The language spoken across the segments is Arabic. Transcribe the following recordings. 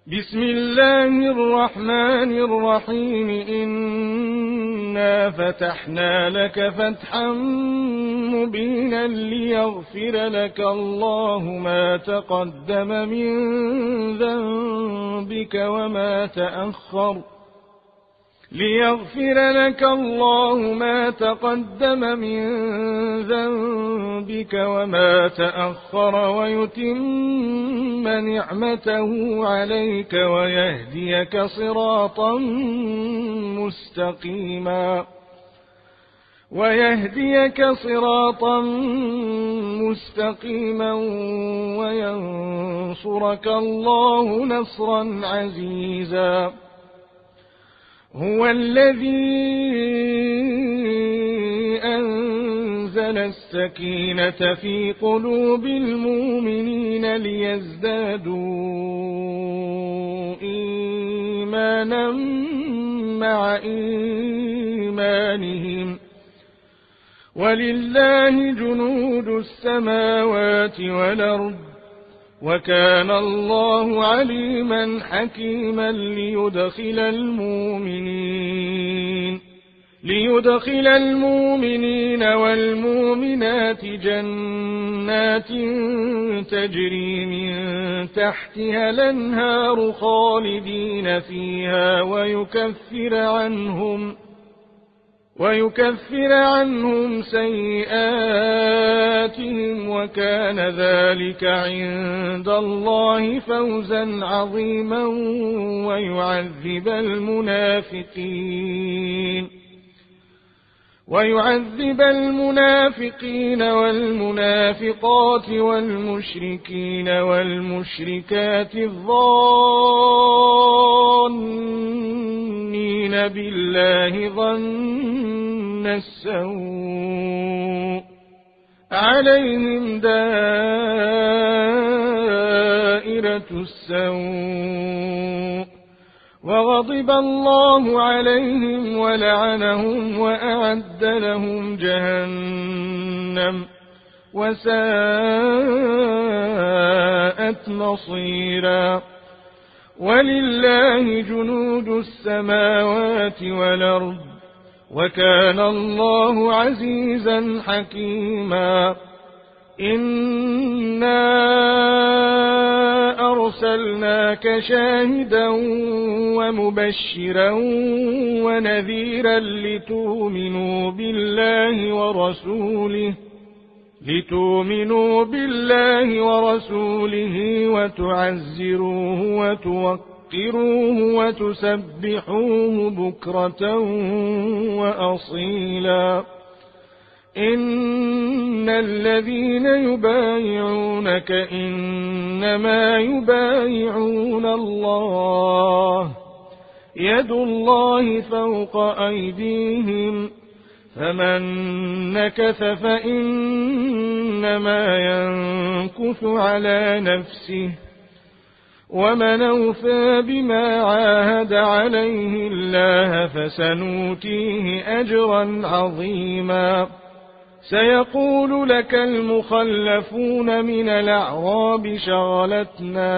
بسم الله الرحمن الرحيم. إنا فتحنا لك فتحا مبينا ليغفر لك الله ما تقدم من ذنبك وما تأخر ويتم نعمته عليك ويهديك صراطا مستقيما وينصرك الله نصرا عزيزا. هو الذي أنزل السكينة في قلوب المؤمنين ليزدادوا إيمانا مع إيمانهم، ولله جنود السماوات والأرض، وكان الله عليما حكيما. ليدخل المؤمنين والمؤمنات جنات تجري من تحتها الأنهار خالدين فيها ويكفر عنهم سيئاتهم، وكان ذلك عند الله فوزا عظيما. ويعذب المنافقين والمنافقات والمشركين والمشركات الظانين بالله ظن السوء عليهم دائرة السوء، وغضب الله عليهم ولعنهم وأعد لهم جهنم وساءت مصيرا. ولله جنود السماوات والأرض، وكان الله عزيزا حكيما. إنا أرسلناك شاهدا ومبشرا ونذيرا لتؤمنوا بالله ورسوله وتعزروه وتوقروه وتسبحوه بكرة وأصيلا. إن الذين يبايعونك إنما يبايعون الله، يد الله فوق أيديهم، فمن نكث فإنما ينكث على نفسه، ومن أوفى بما عاهد عليه الله فسنؤتيه أجرا عظيما. سيقول لك المخلفون من الأعراب شغلتنا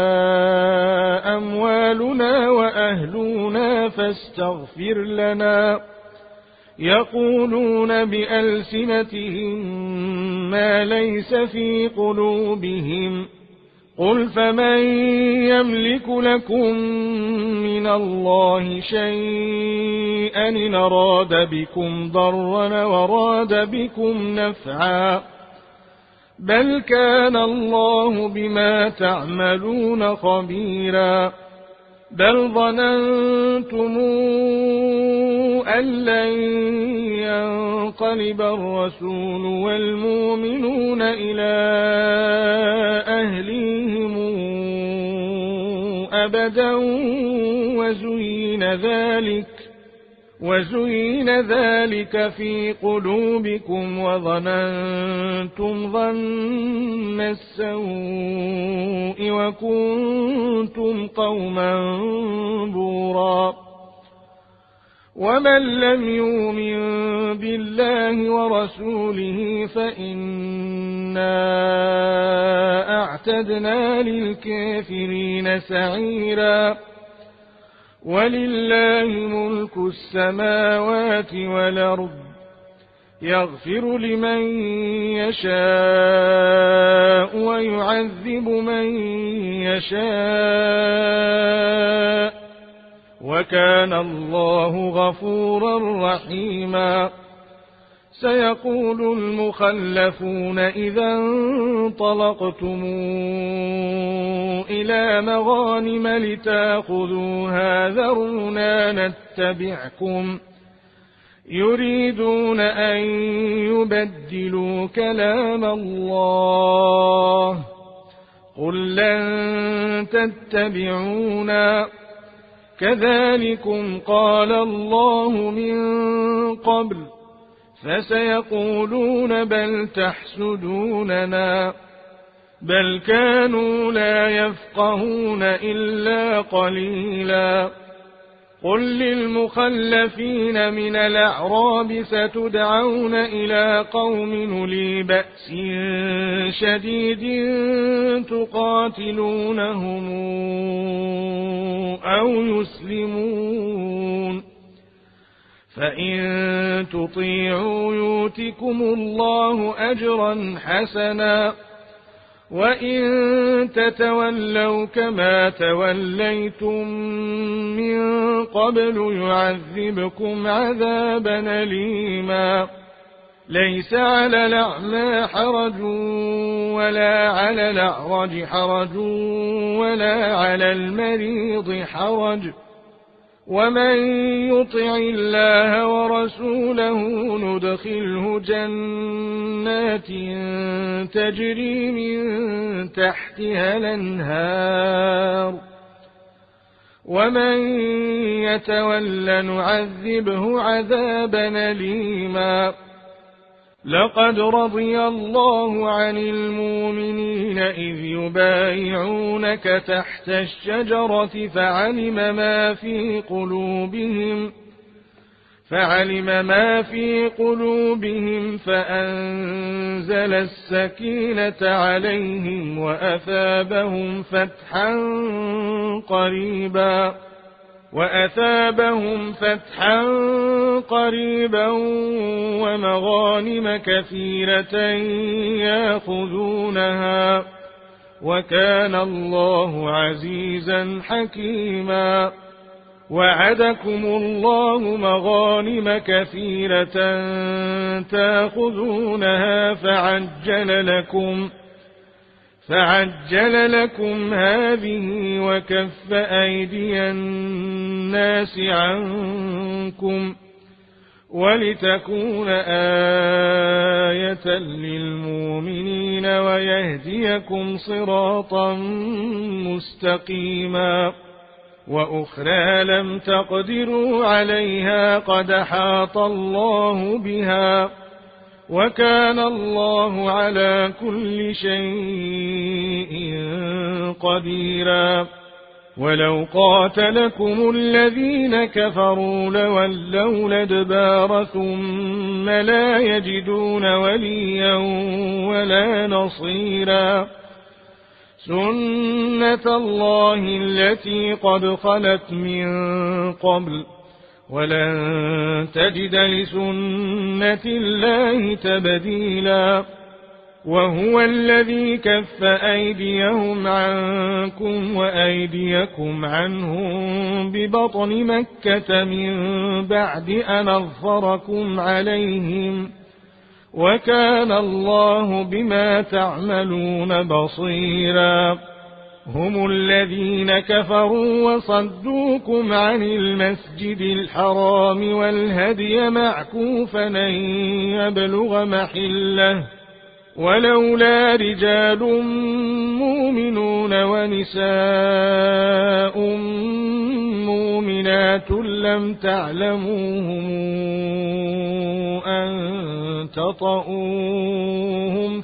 أموالنا وأهلنا فاستغفر لنا، يقولون بألسنتهم ما ليس في قلوبهم. قل فمن يملك لكم من الله شيئا إن أراد بكم ضرا وراد بكم نفعا، بل كان الله بما تعملون خبيرا. بل ظننتم أن لن ينقلب الرسول والمؤمنون إلى أهليهم أبدا، وزين ذلك في قلوبكم وظننتم ظن السوء وكنتم قوما بورا. ومن لم يؤمن بالله ورسوله فإنا أعتدنا للكافرين سعيرا ولله ملك السماوات والأرض يغفر لمن يشاء ويعذب من يشاء وكان الله غفورا رحيما سيقول المخلفون إذا انطلقتم إلى مغانم لتأخذوها ذرونا نتبعكم يريدون أن يبدلوا كلام الله قل لن تتبعونا كذلكم قال الله من قبل فسيقولون بل تحسدوننا بل كانوا لا يفقهون إلا قليلا قل للمخلفين من الأعراب ستدعون إلى قوم أولي بأس شديد تقاتلونهم أو يسلمون فإن تطيعوا يؤتكم الله أجرا حسنا وإن تتولوا كما توليتم من قبل يعذبكم عذابا أليما ليس على الأعمى حرج ولا على الأعرج حرج ولا على المريض حرج ومن يطع الله ورسوله ندخله جنات تجري من تحتها الأنهار ومن يتول نعذبه عذابا أليما لقد رضي الله عن المؤمنين إذ يبايعونك تحت الشجرة فعلم ما في قلوبهم فأنزل السكينة عليهم وأثابهم فتحا قريبا ومغانم كثيرة يأخذونها وكان الله عزيزا حكيما وعدكم الله مغانم كثيرة تأخذونها فعجل لكم هذه وكف أيدي الناس عنكم ولتكون آية للمؤمنين ويهديكم صراطا مستقيما وأخرى لم تقدروا عليها قد أحاط الله بها وكان الله على كل شيء قديرا ولو قاتلكم الذين كفروا لولوا الأدبار ثم لا يجدون وليا ولا نصيرا سنة الله التي قد خلت من قبل ولن تجد لسنة الله تبديلا وهو الذي كف أيديهم عنكم وأيديكم عنهم ببطن مكة من بعد أن أظفركم عليهم وكان الله بما تعملون بصيرا هم الذين كفروا وصدوكم عن المسجد الحرام والهدي معكوفا أن يبلغ محله ولولا رجال مؤمنون ونساء مؤمنات لم تعلموهم أن تطؤوهم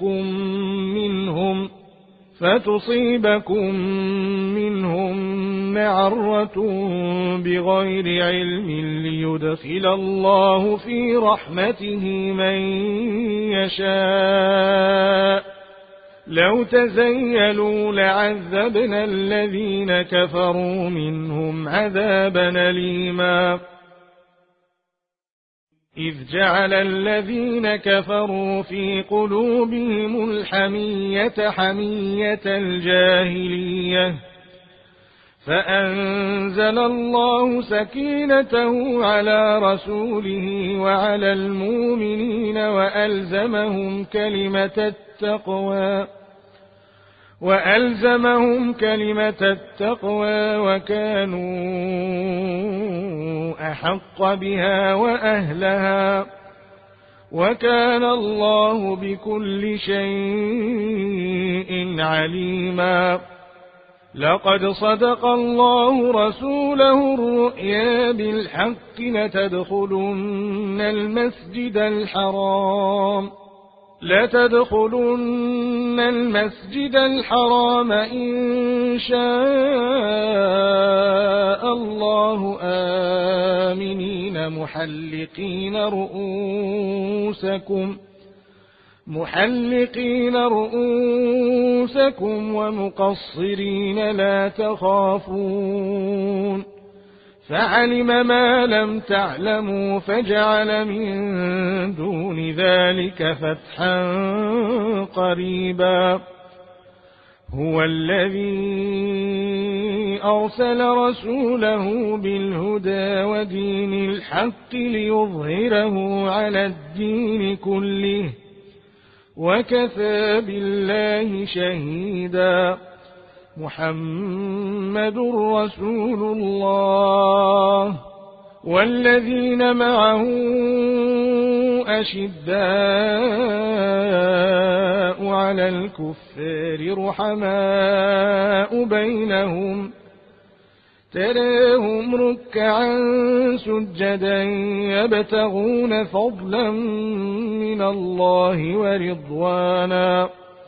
تصيبكم منهم معرة بغير علم ليدخل الله في رحمته من يشاء لو تزيلوا لعذبنا الذين كفروا منهم عذابا أليما إذ جعل الذين كفروا في قلوبهم الحمية حمية الجاهلية فأنزل الله سكينته على رسوله وعلى المؤمنين وألزمهم كلمة التقوى وكانوا أحق بها وأهلها وكان الله بكل شيء عليما لقد صدق الله رسوله الرؤيا بالحق لتدخلن المسجد الحرام إن شاء الله آمنين محلقين رؤوسكم ومقصرين لا تخافون فعلم ما لم تعلموا فجعل من دون ذلك فتحا قريبا هو الذي أرسل رسوله بالهدى ودين الحق ليظهره على الدين كله وكفى بالله شهيدا محمد رسول الله والذين معه أشداء على الكفار رحماء بينهم تراهم ركعا سجدا يبتغون فضلا من الله ورضوانا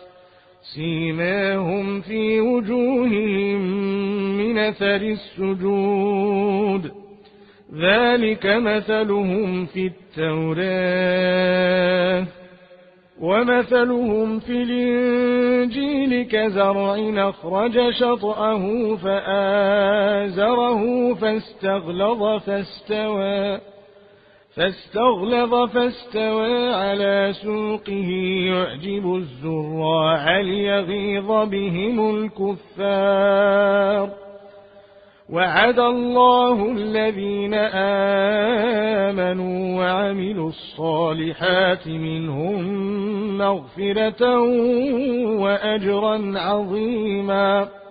سيماهم في وجوههم من أثر السجود ذلك مثلهم في التوراة ومثلهم في الإنجيل كزرع أخرج شطأه فآزره فاستغلظ فاستوى على سوقه يعجب الزراع ليغيظ بهم الكفار وعد الله الذين آمنوا وعملوا الصالحات منهم مغفرة وأجرا عظيما